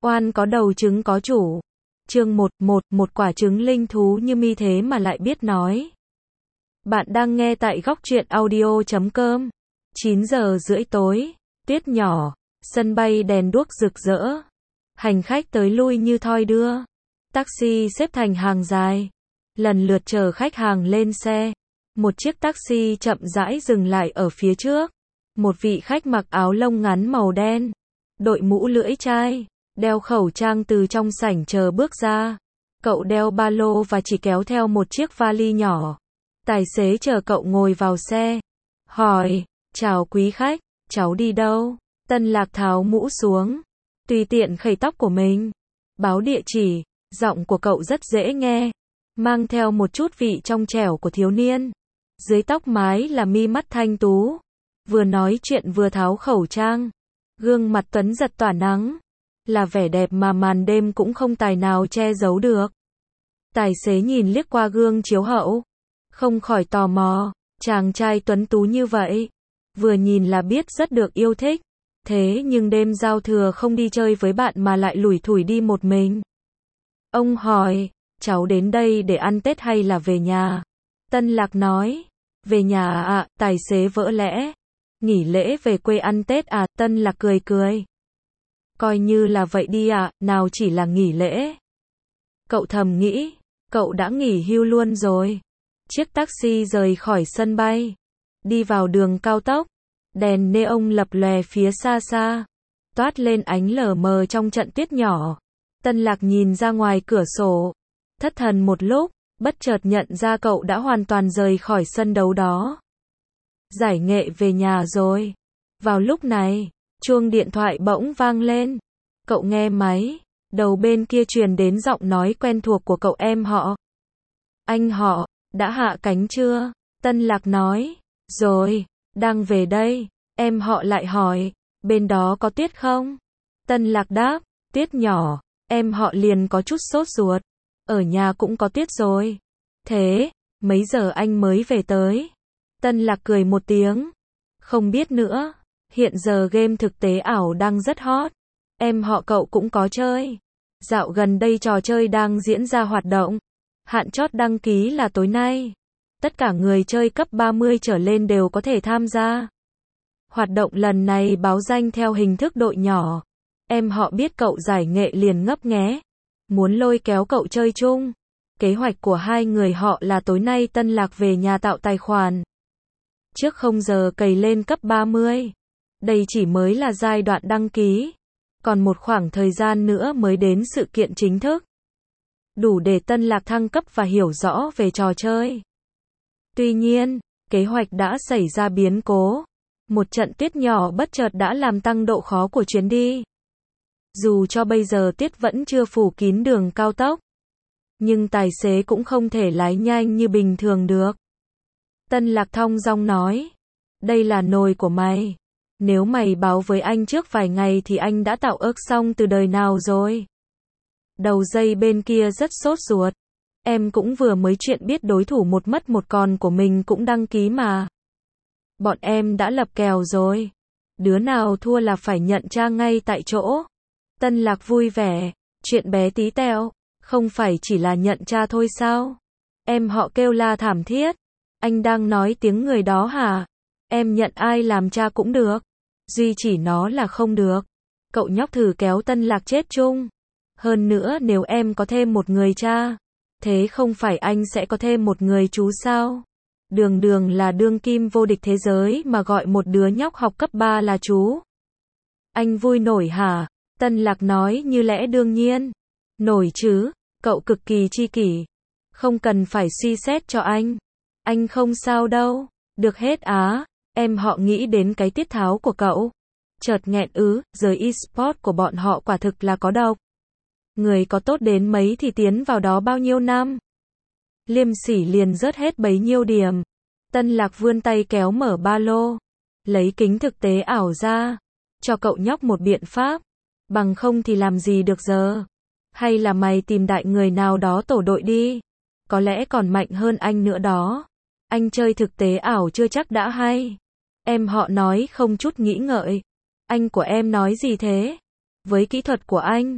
Oan có đầu trứng có chủ. Chương 1, một quả trứng linh thú như mi thế mà lại biết nói. Bạn đang nghe tại góc truyện audio.com. 9 giờ rưỡi tối, tuyết nhỏ, sân bay đèn đuốc rực rỡ. Hành khách tới lui như thoi đưa. Taxi xếp thành hàng dài, lần lượt chờ khách hàng lên xe. Một chiếc taxi chậm rãi dừng lại ở phía trước. Một vị khách mặc áo lông ngắn màu đen, đội mũ lưỡi chai, đeo khẩu trang từ trong sảnh chờ bước ra. Cậu đeo ba lô và chỉ kéo theo một chiếc vali nhỏ. Tài xế chờ cậu ngồi vào xe. Hỏi, chào quý khách, cháu đi đâu? Tân Lạc tháo mũ xuống, tùy tiện khẩy tóc của mình. Báo địa chỉ, giọng của cậu rất dễ nghe, mang theo một chút vị trong trẻo của thiếu niên. Dưới tóc mái là mi mắt thanh tú. Vừa nói chuyện vừa tháo khẩu trang. Gương mặt tuấn giật tỏa nắng. Là vẻ đẹp mà màn đêm cũng không tài nào che giấu được. Tài xế nhìn liếc qua gương chiếu hậu, không khỏi tò mò, chàng trai tuấn tú như vậy, vừa nhìn là biết rất được yêu thích. Thế nhưng đêm giao thừa không đi chơi với bạn mà lại lủi thủi đi một mình. Ông hỏi, cháu đến đây để ăn Tết hay là về nhà? Tân Lạc nói, về nhà ạ. Tài xế vỡ lẽ, nghỉ lễ về quê ăn Tết à? Tân Lạc cười cười, coi như là vậy đi ạ, nào chỉ là nghỉ lễ. Cậu thầm nghĩ, cậu đã nghỉ hưu luôn rồi. Chiếc taxi rời khỏi sân bay, đi vào đường cao tốc. Đèn neon lập lòe phía xa xa, toát lên ánh lờ mờ trong trận tuyết nhỏ. Tân Lạc nhìn ra ngoài cửa sổ, thất thần một lúc, bất chợt nhận ra cậu đã hoàn toàn rời khỏi sân đấu đó. Giải nghệ về nhà rồi. Vào lúc này, chuông điện thoại bỗng vang lên. Cậu nghe máy, đầu bên kia truyền đến giọng nói quen thuộc của cậu em họ. Anh họ, đã hạ cánh chưa? Tân Lạc nói, rồi, đang về đây. Em họ lại hỏi, bên đó có tuyết không? Tân Lạc đáp, tuyết nhỏ. Em họ liền có chút sốt ruột. Ở nhà cũng có tuyết rồi. Thế, mấy giờ anh mới về tới? Tân Lạc cười một tiếng, không biết nữa. Hiện giờ game thực tế ảo đang rất hot. Em họ cậu cũng có chơi. Dạo gần đây trò chơi đang diễn ra hoạt động. Hạn chót đăng ký là tối nay. Tất cả người chơi cấp 30 trở lên đều có thể tham gia. Hoạt động lần này báo danh theo hình thức đội nhỏ. Em họ biết cậu giải nghệ liền ngấp nghé, muốn lôi kéo cậu chơi chung. Kế hoạch của hai người họ là tối nay Tân Lạc về nhà tạo tài khoản. Trước 0 giờ cày lên cấp 30. Đây chỉ mới là giai đoạn đăng ký. Còn một khoảng thời gian nữa mới đến sự kiện chính thức. Đủ để Tân Lạc thăng cấp và hiểu rõ về trò chơi. Tuy nhiên, kế hoạch đã xảy ra biến cố. Một trận tuyết nhỏ bất chợt đã làm tăng độ khó của chuyến đi. Dù cho bây giờ tuyết vẫn chưa phủ kín đường cao tốc, nhưng tài xế cũng không thể lái nhanh như bình thường được. Tân Lạc thong dong nói, đây là nồi của mày. Nếu mày báo với anh trước vài ngày thì anh đã tạo ước xong từ đời nào rồi. Đầu dây bên kia rất sốt ruột. Em cũng vừa mới chuyện biết đối thủ một mất một còn của mình cũng đăng ký mà. Bọn em đã lập kèo rồi. Đứa nào thua là phải nhận tra ngay tại chỗ. Tân Lạc vui vẻ, chuyện bé tí tẹo, không phải chỉ là nhận tra thôi sao? Em họ kêu la thảm thiết. Anh đang nói tiếng người đó hả? Em nhận ai làm cha cũng được. Duy chỉ nó là không được. Cậu nhóc thử kéo Tân Lạc chết chung. Hơn nữa nếu em có thêm một người cha, thế không phải anh sẽ có thêm một người chú sao? Đường Đường là đương kim vô địch thế giới mà gọi một đứa nhóc học cấp 3 là chú. Anh vui nổi hả? Tân Lạc nói như lẽ đương nhiên. Nổi chứ, cậu cực kỳ chi kỷ. Không cần phải suy xét cho anh. Anh không sao đâu. Được hết á. Em họ nghĩ đến cái tiết tháo của cậu. Chợt nghẹn giới e-sport của bọn họ quả thực là có độc. Người có tốt đến mấy thì tiến vào đó bao nhiêu năm. Liêm sỉ liền rớt hết bấy nhiêu điểm. Tân Lạc vươn tay kéo mở ba lô, lấy kính thực tế ảo ra, cho cậu nhóc một biện pháp. Bằng không thì làm gì được giờ? Hay là mày tìm đại người nào đó tổ đội đi. Có lẽ còn mạnh hơn anh nữa đó. Anh chơi thực tế ảo chưa chắc đã hay. Em họ nói không chút nghĩ ngợi. Anh của em nói gì thế? Với kỹ thuật của anh,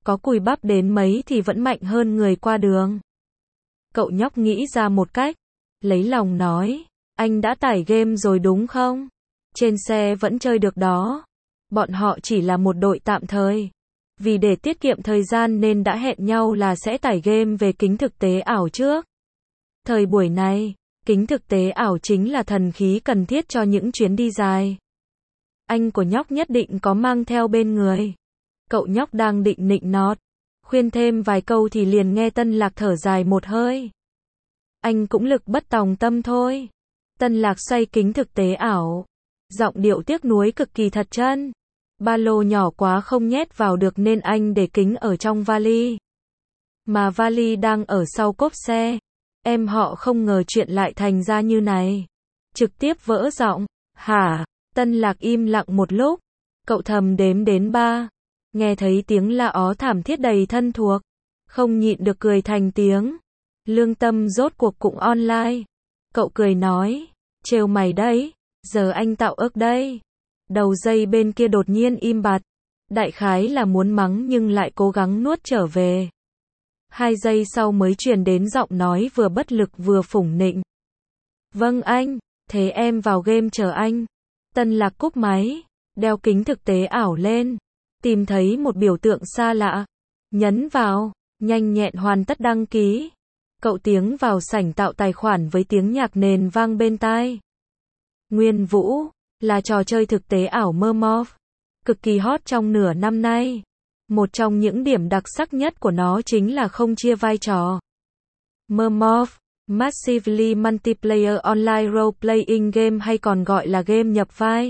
có cùi bắp đến mấy thì vẫn mạnh hơn người qua đường. Cậu nhóc nghĩ ra một cách, lấy lòng nói, anh đã tải game rồi đúng không? Trên xe vẫn chơi được đó. Bọn họ chỉ là một đội tạm thời. Vì để tiết kiệm thời gian nên đã hẹn nhau là sẽ tải game về kính thực tế ảo trước. Thời buổi này, kính thực tế ảo chính là thần khí cần thiết cho những chuyến đi dài. Anh của nhóc nhất định có mang theo bên người. Cậu nhóc đang định nịnh nọt, khuyên thêm vài câu thì liền nghe Tân Lạc thở dài một hơi. Anh cũng lực bất tòng tâm thôi. Tân Lạc xoay kính thực tế ảo. Giọng điệu tiếc nuối cực kỳ thật chân. Ba lô nhỏ quá không nhét vào được nên anh để kính ở trong vali. Mà vali đang ở sau cốp xe. Em họ không ngờ chuyện lại thành ra như này. Trực tiếp vỡ giọng. Hả? Tân Lạc im lặng một lúc. Cậu thầm đếm đến 3. Nghe thấy tiếng la ó thảm thiết đầy thân thuộc. Không nhịn được cười thành tiếng. Lương Tâm rốt cuộc cũng online. Cậu cười nói. Trêu mày đấy. Giờ anh tạo ức đây. Đầu dây bên kia đột nhiên im bặt. Đại khái là muốn mắng nhưng lại cố gắng nuốt trở về. 2 giây sau mới truyền đến giọng nói vừa bất lực vừa phủng nịnh. Vâng anh, thế em vào game chờ anh. Tân Lạc cúp máy, đeo kính thực tế ảo lên. Tìm thấy một biểu tượng xa lạ. Nhấn vào, nhanh nhẹn hoàn tất đăng ký. Cậu tiến vào sảnh tạo tài khoản với tiếng nhạc nền vang bên tai. Nguyên Vũ, là trò chơi thực tế ảo Mermorph, cực kỳ hot trong nửa năm nay. Một trong những điểm đặc sắc nhất của nó chính là không chia vai trò. Mermorph, Massively Multiplayer Online Role-Playing Game hay còn gọi là game nhập vai,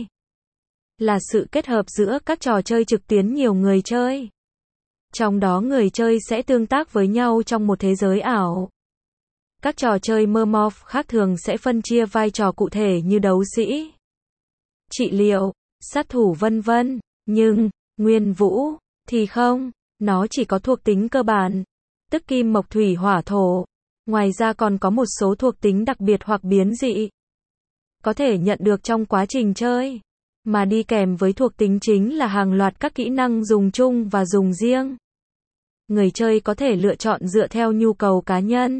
là sự kết hợp giữa các trò chơi trực tuyến nhiều người chơi. Trong đó người chơi sẽ tương tác với nhau trong một thế giới ảo. Các trò chơi Mermorph khác thường sẽ phân chia vai trò cụ thể như đấu sĩ, trị liệu, sát thủ vân vân, nhưng Nguyên Vũ thì không, nó chỉ có thuộc tính cơ bản, tức kim mộc thủy hỏa thổ. Ngoài ra còn có một số thuộc tính đặc biệt hoặc biến dị, có thể nhận được trong quá trình chơi, mà đi kèm với thuộc tính chính là hàng loạt các kỹ năng dùng chung và dùng riêng. Người chơi có thể lựa chọn dựa theo nhu cầu cá nhân.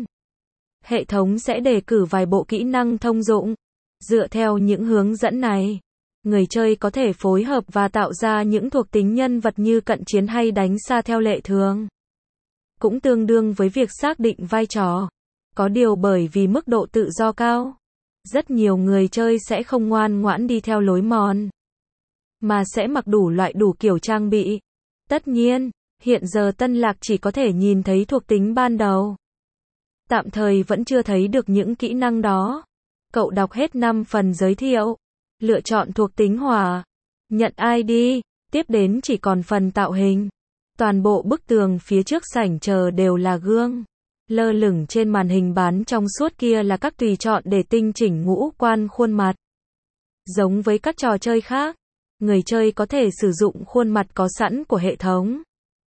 Hệ thống sẽ đề cử vài bộ kỹ năng thông dụng. Dựa theo những hướng dẫn này, người chơi có thể phối hợp và tạo ra những thuộc tính nhân vật như cận chiến hay đánh xa theo lệ thường. Cũng tương đương với việc xác định vai trò. Có điều bởi vì mức độ tự do cao, rất nhiều người chơi sẽ không ngoan ngoãn đi theo lối mòn, mà sẽ mặc đủ loại đủ kiểu trang bị. Tất nhiên, hiện giờ Tân Lạc chỉ có thể nhìn thấy thuộc tính ban đầu. Tạm thời vẫn chưa thấy được những kỹ năng đó. Cậu đọc hết 5 phần giới thiệu, lựa chọn thuộc tính hỏa, nhận ID, tiếp đến chỉ còn phần tạo hình. Toàn bộ bức tường phía trước sảnh chờ đều là gương. Lơ lửng trên màn hình bán trong suốt kia là các tùy chọn để tinh chỉnh ngũ quan khuôn mặt. Giống với các trò chơi khác, người chơi có thể sử dụng khuôn mặt có sẵn của hệ thống,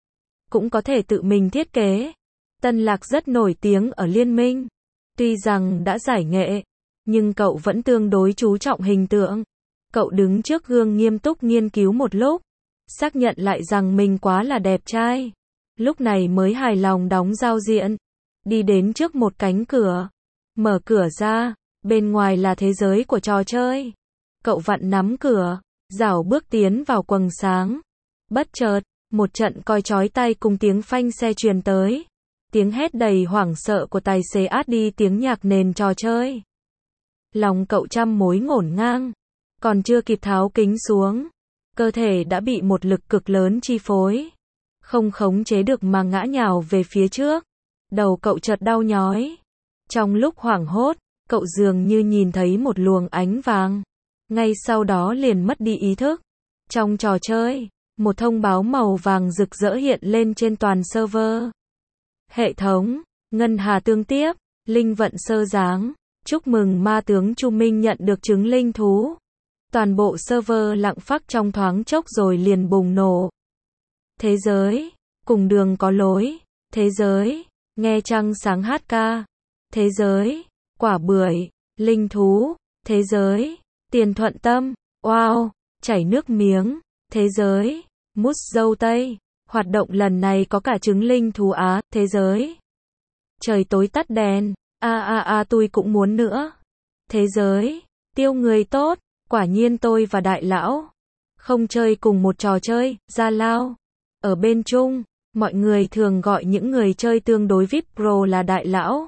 cũng có thể tự mình thiết kế. Tân Lạc rất nổi tiếng ở Liên Minh. Tuy rằng đã giải nghệ, nhưng cậu vẫn tương đối chú trọng hình tượng. Cậu đứng trước gương nghiêm túc nghiên cứu một lúc, xác nhận lại rằng mình quá là đẹp trai. Lúc này mới hài lòng đóng giao diện. Đi đến trước một cánh cửa. Mở cửa ra, bên ngoài là thế giới của trò chơi. Cậu vặn nắm cửa, rảo bước tiến vào quầng sáng. Bất chợt, một trận còi chói tai cùng tiếng phanh xe truyền tới. Tiếng hét đầy hoảng sợ của tài xế át đi tiếng nhạc nền trò chơi. Lòng cậu trăm mối ngổn ngang. Còn chưa kịp tháo kính xuống, cơ thể đã bị một lực cực lớn chi phối. Không khống chế được mà ngã nhào về phía trước. Đầu cậu chợt đau nhói. Trong lúc hoảng hốt, cậu dường như nhìn thấy một luồng ánh vàng. Ngay sau đó liền mất đi ý thức. Trong trò chơi, một thông báo màu vàng rực rỡ hiện lên trên toàn server. Hệ thống, ngân hà tương tiếp, linh vận sơ giáng. Chúc mừng ma tướng Chu Minh nhận được trứng linh thú. Toàn bộ server lặng phắc trong thoáng chốc rồi liền bùng nổ. Thế giới, cùng đường có lối. Thế giới, nghe trăng sáng hát ca. Thế giới, quả bưởi, linh thú. Thế giới, tiền thuận tâm, wow, chảy nước miếng. Thế giới, mút dâu tây, Hoạt động lần này có cả trứng linh thú Á, thế giới. Trời tối tắt đèn. Tôi cũng muốn nữa. Thế giới. Tiêu người tốt. Quả nhiên tôi và đại lão không chơi cùng một trò chơi, Gia Lao. Ở bên chung, mọi người thường gọi những người chơi tương đối VIP Pro là đại lão.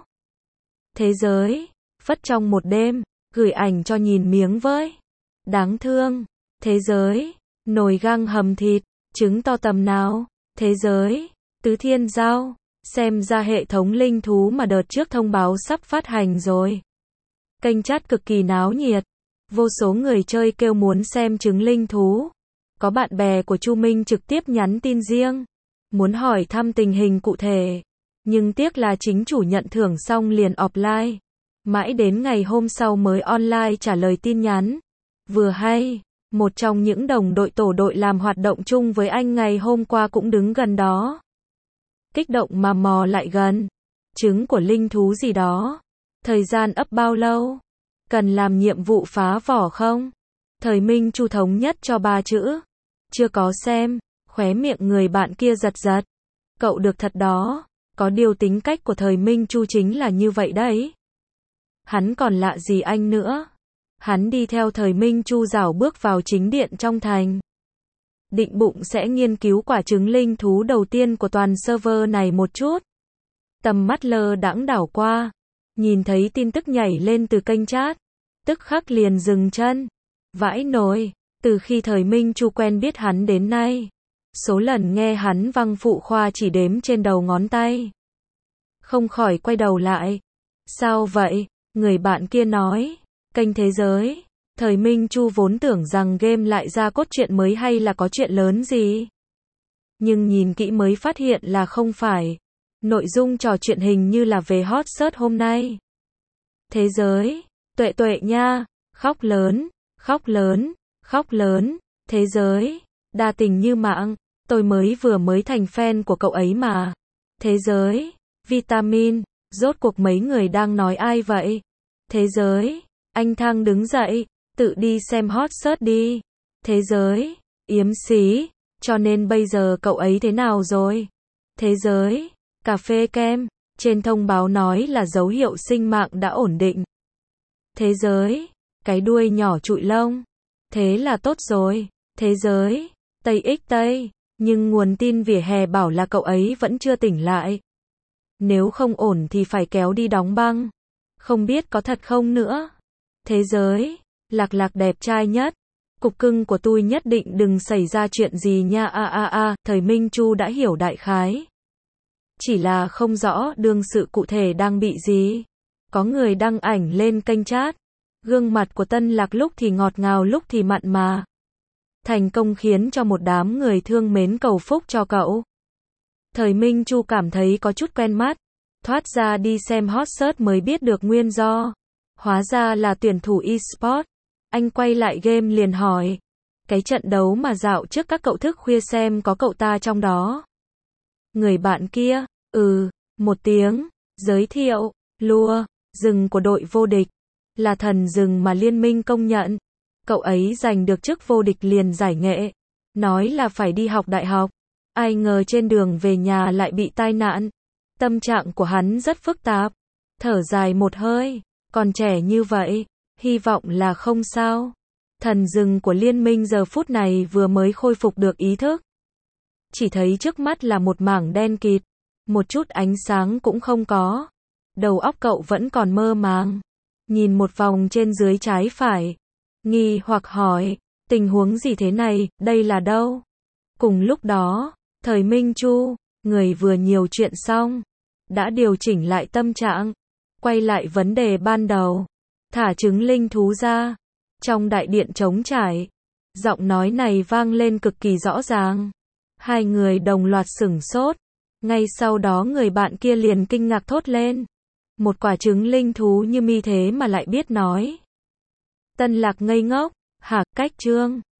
Thế giới. Phất trong một đêm, gửi ảnh cho nhìn miếng với. Đáng thương. Thế giới. Nồi gang hầm thịt, trứng to tầm nào. Thế giới. Tứ Thiên Giao. Xem ra hệ thống linh thú mà đợt trước thông báo sắp phát hành rồi. Kênh chat cực kỳ náo nhiệt. Vô số người chơi kêu muốn xem trứng linh thú. Có bạn bè của Chu Minh trực tiếp nhắn tin riêng. Muốn hỏi thăm tình hình cụ thể. Nhưng tiếc là chính chủ nhận thưởng xong liền offline. Mãi đến ngày hôm sau mới online trả lời tin nhắn. Vừa hay, một trong những đồng đội tổ đội làm hoạt động chung với anh ngày hôm qua cũng đứng gần đó. Kích động mà mò lại gần. Trứng của linh thú gì đó. Thời gian ấp bao lâu? Cần làm nhiệm vụ phá vỏ không? Thời Minh Chu thống nhất cho 3 chữ. Chưa có xem. Khóe miệng người bạn kia giật giật. Cậu được thật đó. Có điều tính cách của thời Minh Chu chính là như vậy đấy. Hắn còn lạ gì anh nữa. Hắn đi theo thời Minh Chu rảo bước vào chính điện trong thành. Định bụng sẽ nghiên cứu quả trứng linh thú đầu tiên của toàn server này một chút. Tầm mắt lơ đãng đảo qua. Nhìn thấy tin tức nhảy lên từ kênh chat. Tức khắc liền dừng chân. Vãi nồi. Từ khi thời Minh Chu quen biết hắn đến nay. Số lần nghe hắn văng phụ khoa chỉ đếm trên đầu ngón tay. Không khỏi quay đầu lại. Sao vậy? Người bạn kia nói. Kênh thế giới. Thời Minh Chu vốn tưởng rằng game lại ra cốt truyện mới hay là có chuyện lớn gì. Nhưng nhìn kỹ mới phát hiện là không phải. Nội dung trò chuyện hình như là về hot search hôm nay. Thế giới. Tuệ tuệ nha. Khóc lớn. Khóc lớn. Khóc lớn. Thế giới. Đa tình như mạng. Tôi mới thành fan của cậu ấy mà. Thế giới. Vitamin. Rốt cuộc mấy người đang nói ai vậy? Thế giới. Anh Thăng đứng dậy. Tự đi xem hot search đi. Thế giới. Yếm xí. Cho nên bây giờ cậu ấy thế nào rồi? Thế giới. Cà phê kem. Trên thông báo nói là dấu hiệu sinh mạng đã ổn định. Thế giới. Cái đuôi nhỏ trụi lông. Thế là tốt rồi. Thế giới. Tây X Tây. Nhưng nguồn tin vỉa hè bảo là cậu ấy vẫn chưa tỉnh lại. Nếu không ổn thì phải kéo đi đóng băng. Không biết có thật không nữa. Thế giới. Lạc lạc đẹp trai nhất. Cục cưng của tôi nhất định đừng xảy ra chuyện gì nha. Thời Minh Chu đã hiểu đại khái. Chỉ là không rõ đương sự cụ thể đang bị gì. Có người đăng ảnh lên kênh chat. Gương mặt của Tân Lạc lúc thì ngọt ngào lúc thì mặn mà. Thành công khiến cho một đám người thương mến cầu phúc cho cậu. Thời Minh Chu cảm thấy có chút quen mắt. Thoát ra đi xem hot search mới biết được nguyên do. Hóa ra là tuyển thủ eSport. Anh quay lại game liền hỏi. Cái trận đấu mà dạo trước các cậu thức khuya xem có cậu ta trong đó. Người bạn kia, một tiếng, giới thiệu, lua, rừng của đội vô địch. Là thần rừng mà liên minh công nhận. Cậu ấy giành được chức vô địch liền giải nghệ. Nói là phải đi học đại học. Ai ngờ trên đường về nhà lại bị tai nạn. Tâm trạng của hắn rất phức tạp. Thở dài một hơi. Còn trẻ như vậy. Hy vọng là không sao. Thần rừng của liên minh giờ phút này vừa mới khôi phục được ý thức. Chỉ thấy trước mắt là một mảng đen kịt. Một chút ánh sáng cũng không có. Đầu óc cậu vẫn còn mơ màng. Nhìn một vòng trên dưới trái phải. Nghi hoặc hỏi. Tình huống gì thế này, đây là đâu? Cùng lúc đó, thời Minh Chu, người vừa nhiều chuyện xong. Đã điều chỉnh lại tâm trạng. Quay lại vấn đề ban đầu. Thả trứng linh thú ra. Trong đại điện trống trải. Giọng nói này vang lên cực kỳ rõ ràng. Hai người đồng loạt sửng sốt. Ngay sau đó người bạn kia liền kinh ngạc thốt lên. Một quả trứng linh thú như mi thế mà lại biết nói. Tân Lạc ngây ngốc. Hả, cách chương.